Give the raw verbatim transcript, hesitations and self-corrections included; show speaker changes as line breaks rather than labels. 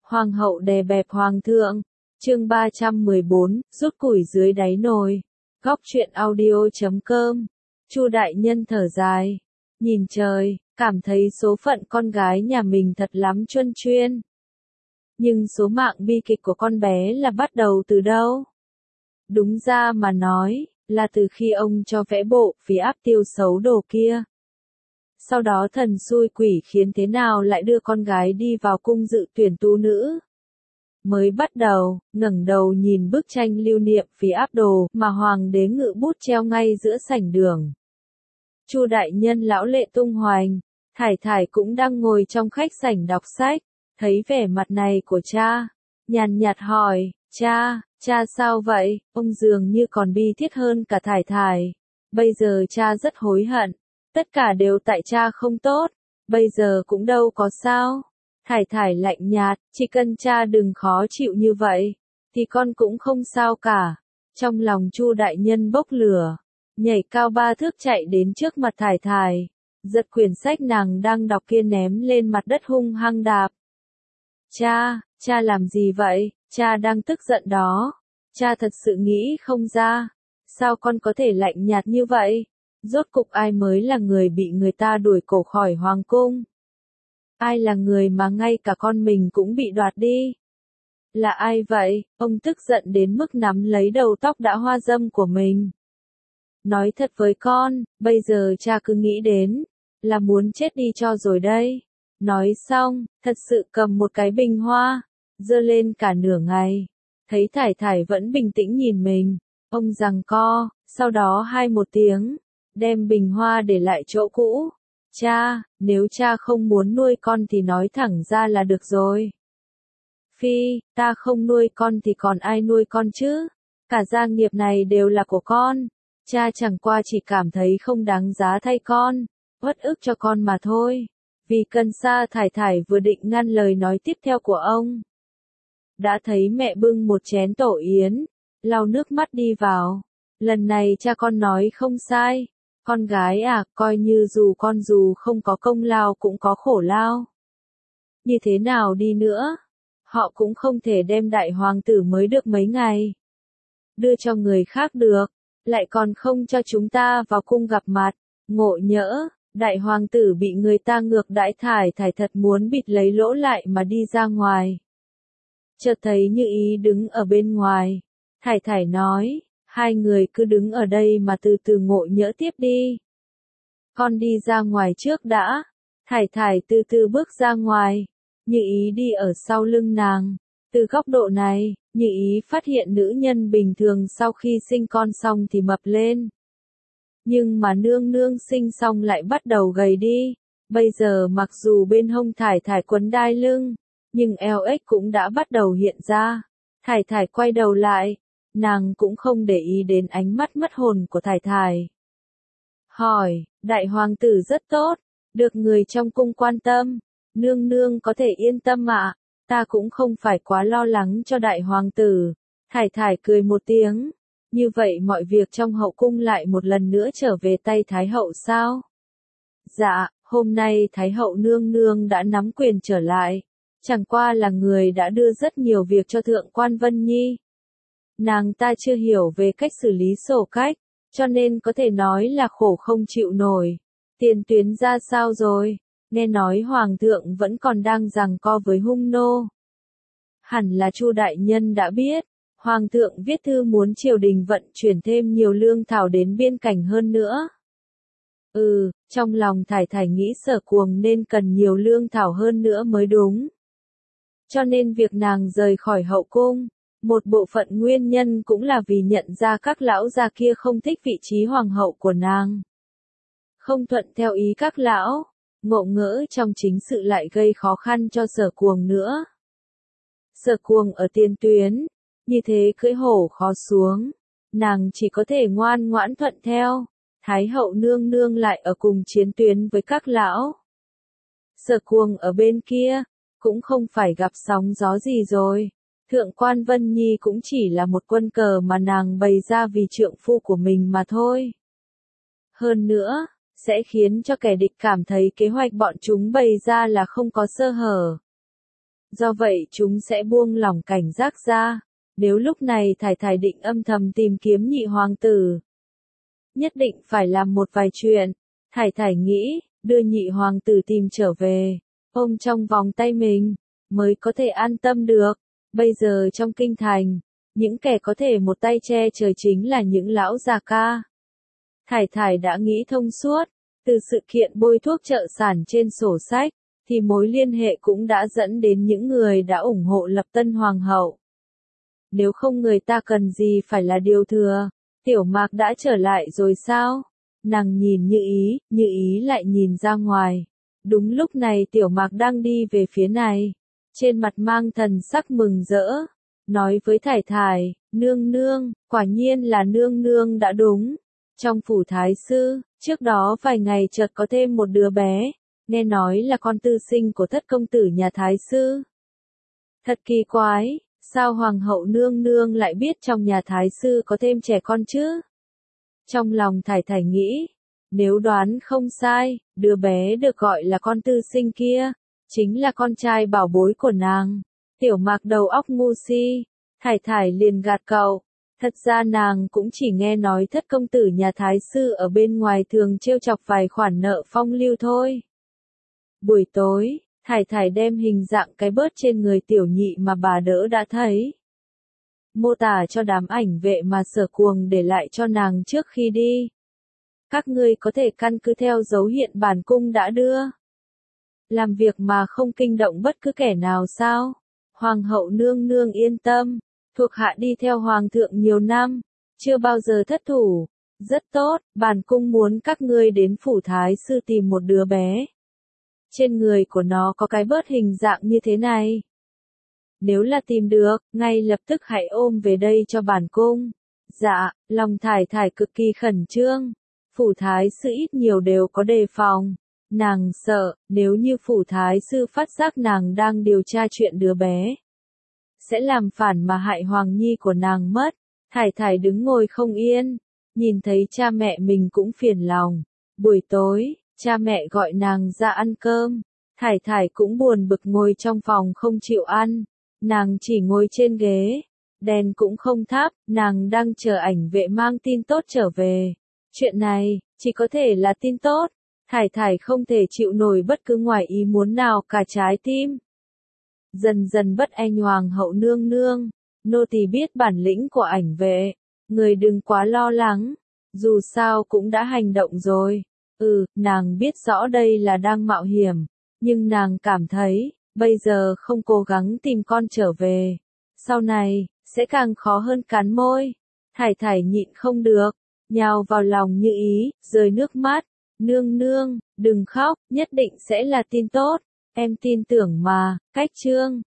Hoàng hậu đè bẹp hoàng thượng. Chương ba trăm mười bốn, rút củi dưới đáy nồi. Góc truyện audio chấm com. Chu đại nhân thở dài, nhìn trời, cảm thấy số phận con gái nhà mình thật lắm chuân chuyên. Nhưng số mạng bi kịch của con bé là bắt đầu từ đâu? Đúng ra mà nói, là từ khi ông cho vẽ bộ phí áp tiêu xấu đồ kia. Sau đó thần xui quỷ khiến thế nào lại đưa con gái đi vào cung dự tuyển tú nữ. Mới bắt đầu, ngẩng đầu nhìn bức tranh lưu niệm phí áp đồ mà hoàng đế ngự bút treo ngay giữa sảnh đường. Chu đại nhân lão lệ tung hoành, Thải Thải cũng đang ngồi trong khách sảnh đọc sách, thấy vẻ mặt này của cha, nhàn nhạt hỏi, cha, cha sao vậy? Ông dường như còn bi thiết hơn cả Thải Thải. Bây giờ cha rất hối hận, tất cả đều tại cha không tốt, bây giờ cũng đâu có sao. Thải Thải lạnh nhạt, chỉ cần cha đừng khó chịu như vậy, thì con cũng không sao cả. Trong lòng Chu đại nhân bốc lửa, nhảy cao ba thước chạy đến trước mặt Thải Thải, giật quyển sách nàng đang đọc kia ném lên mặt đất hung hăng đạp. Cha, cha làm gì vậy? Cha đang tức giận đó. Cha thật sự nghĩ không ra, sao con có thể lạnh nhạt như vậy? Rốt cục ai mới là người bị người ta đuổi cổ khỏi hoàng cung? Ai là người mà ngay cả con mình cũng bị đoạt đi? Là ai vậy? Ông tức giận đến mức nắm lấy đầu tóc đã hoa râm của mình. Nói thật với con, bây giờ cha cứ nghĩ đến, là muốn chết đi cho rồi đây. Nói xong, thật sự cầm một cái bình hoa, giơ lên cả nửa ngày. Thấy Thải Thải vẫn bình tĩnh nhìn mình, ông giằng co, sau đó hai một tiếng, đem bình hoa để lại chỗ cũ. Cha, nếu cha không muốn nuôi con thì nói thẳng ra là được rồi. Phi, ta không nuôi con thì còn ai nuôi con chứ? Cả gia nghiệp này đều là của con. Cha chẳng qua chỉ cảm thấy không đáng giá thay con, uất ức cho con mà thôi. Vì cần xa Thải Thải vừa định ngăn lời nói tiếp theo của ông. Đã thấy mẹ bưng một chén tổ yến, lau nước mắt đi vào. Lần này cha con nói không sai. Con gái à, coi như dù con dù không có công lao cũng có khổ lao. Như thế nào đi nữa, họ cũng không thể đem đại hoàng tử mới được mấy ngày đưa cho người khác được, lại còn không cho chúng ta vào cung gặp mặt. Ngộ nhỡ, đại hoàng tử bị người ta ngược đãi. Thải Thải thật muốn bịt lấy lỗ lại mà đi ra ngoài. Chợt thấy Như Ý đứng ở bên ngoài, Thải Thải nói, hai người cứ đứng ở đây mà từ từ ngộ nhỡ tiếp đi. Con đi ra ngoài trước đã. Thải Thải từ từ bước ra ngoài, Như Ý đi ở sau lưng nàng. Từ góc độ này, Như Ý phát hiện nữ nhân bình thường sau khi sinh con xong thì mập lên. Nhưng mà nương nương sinh xong lại bắt đầu gầy đi. Bây giờ mặc dù bên hông Thải Thải quấn đai lưng, nhưng eo ếch cũng đã bắt đầu hiện ra. Thải Thải quay đầu lại, nàng cũng không để ý đến ánh mắt mất hồn của Thải Thải. Hỏi, đại hoàng tử rất tốt, được người trong cung quan tâm, nương nương có thể yên tâm ạ, ta cũng không phải quá lo lắng cho đại hoàng tử. Thải Thải cười một tiếng, như vậy mọi việc trong hậu cung lại một lần nữa trở về tay Thái hậu sao? Dạ, hôm nay Thái hậu nương nương đã nắm quyền trở lại, chẳng qua là người đã đưa rất nhiều việc cho thượng quan Vân Nhi. Nàng ta chưa hiểu về cách xử lý sổ cách, cho nên có thể nói là khổ không chịu nổi. Tiền tuyến ra sao rồi? Nghe nói hoàng thượng vẫn còn đang giằng co với hung nô. Hẳn là Chu đại nhân đã biết, hoàng thượng viết thư muốn triều đình vận chuyển thêm nhiều lương thảo đến biên cảnh hơn nữa. Ừ, trong lòng Thải Thải nghĩ Sở Cuồng nên cần nhiều lương thảo hơn nữa mới đúng. Cho nên việc nàng rời khỏi hậu cung, một bộ phận nguyên nhân cũng là vì nhận ra các lão già kia không thích vị trí hoàng hậu của nàng. Không thuận theo ý các lão, ngộ ngỡ trong chính sự lại gây khó khăn cho Sở Cuồng nữa. Sở Cuồng ở tiền tuyến, như thế cưỡi hổ khó xuống, nàng chỉ có thể ngoan ngoãn thuận theo. Thái hậu nương nương lại ở cùng chiến tuyến với các lão. Sở Cuồng ở bên kia, cũng không phải gặp sóng gió gì rồi. Thượng quan Vân Nhi cũng chỉ là một quân cờ mà nàng bày ra vì trượng phu của mình mà thôi. Hơn nữa, sẽ khiến cho kẻ địch cảm thấy kế hoạch bọn chúng bày ra là không có sơ hở. Do vậy chúng sẽ buông lỏng cảnh giác ra. Nếu lúc này Thải Thải định âm thầm tìm kiếm nhị hoàng tử, nhất định phải làm một vài chuyện. Thải Thải nghĩ, đưa nhị hoàng tử tìm trở về, ôm trong vòng tay mình, mới có thể an tâm được. Bây giờ trong kinh thành, những kẻ có thể một tay che trời chính là những lão già ca. Thải Thải đã nghĩ thông suốt, từ sự kiện bôi thuốc trợ sản trên sổ sách, thì mối liên hệ cũng đã dẫn đến những người đã ủng hộ lập tân hoàng hậu. Nếu không người ta cần gì phải là điều thừa, Tiểu Mạc đã trở lại rồi sao? Nàng nhìn Như Ý, Như Ý lại nhìn ra ngoài. Đúng lúc này Tiểu Mạc đang đi về phía này, trên mặt mang thần sắc mừng rỡ, nói với Thải Thải, nương nương, quả nhiên là nương nương đã đúng. Trong phủ thái sư, trước đó vài ngày chợt có thêm một đứa bé, nghe nói là con tư sinh của thất công tử nhà thái sư. Thật kỳ quái, sao hoàng hậu nương nương lại biết trong nhà thái sư có thêm trẻ con chứ? Trong lòng Thải Thải nghĩ, nếu đoán không sai, đứa bé được gọi là con tư sinh kia, chính là con trai bảo bối của nàng. Tiểu Mạc đầu óc ngu si, Thải Thải liền gạt cậu. Thật ra nàng cũng chỉ nghe nói thất công tử nhà thái sư ở bên ngoài thường trêu chọc vài khoản nợ phong lưu thôi. Buổi tối, Thải Thải đem hình dạng cái bớt trên người tiểu nhị mà bà đỡ đã thấy, mô tả cho đám ảnh vệ mà Sở Cuồng để lại cho nàng trước khi đi. Các ngươi có thể căn cứ theo dấu hiện bản cung đã đưa. Làm việc mà không kinh động bất cứ kẻ nào sao? Hoàng hậu nương nương yên tâm, thuộc hạ đi theo hoàng thượng nhiều năm, chưa bao giờ thất thủ. Rất tốt, bản cung muốn các ngươi đến phủ thái sư tìm một đứa bé. Trên người của nó có cái bớt hình dạng như thế này. Nếu là tìm được, ngay lập tức hãy ôm về đây cho bản cung. Dạ, lòng Thải Thải cực kỳ khẩn trương. Phủ thái sư ít nhiều đều có đề phòng. Nàng sợ, nếu như phủ thái sư phát giác nàng đang điều tra chuyện đứa bé, sẽ làm phản mà hại hoàng nhi của nàng mất. Thải Thải đứng ngồi không yên, nhìn thấy cha mẹ mình cũng phiền lòng. Buổi tối, cha mẹ gọi nàng ra ăn cơm. Thải Thải cũng buồn bực ngồi trong phòng không chịu ăn. Nàng chỉ ngồi trên ghế, đèn cũng không thắp, nàng đang chờ ảnh vệ mang tin tốt trở về. Chuyện này, chỉ có thể là tin tốt. Thải Thải không thể chịu nổi bất cứ ngoài ý muốn nào cả trái tim. Dần dần bất anh hoàng hậu nương nương, nô tỳ biết bản lĩnh của ảnh vệ, người đừng quá lo lắng, dù sao cũng đã hành động rồi. Ừ, nàng biết rõ đây là đang mạo hiểm, nhưng nàng cảm thấy, bây giờ không cố gắng tìm con trở về, sau này, sẽ càng khó hơn cắn môi. Thải Thải nhịn không được, nhào vào lòng Như Ý, rơi nước mắt. Nương nương, đừng khóc, nhất định sẽ là tin tốt, em tin tưởng mà. Cách chương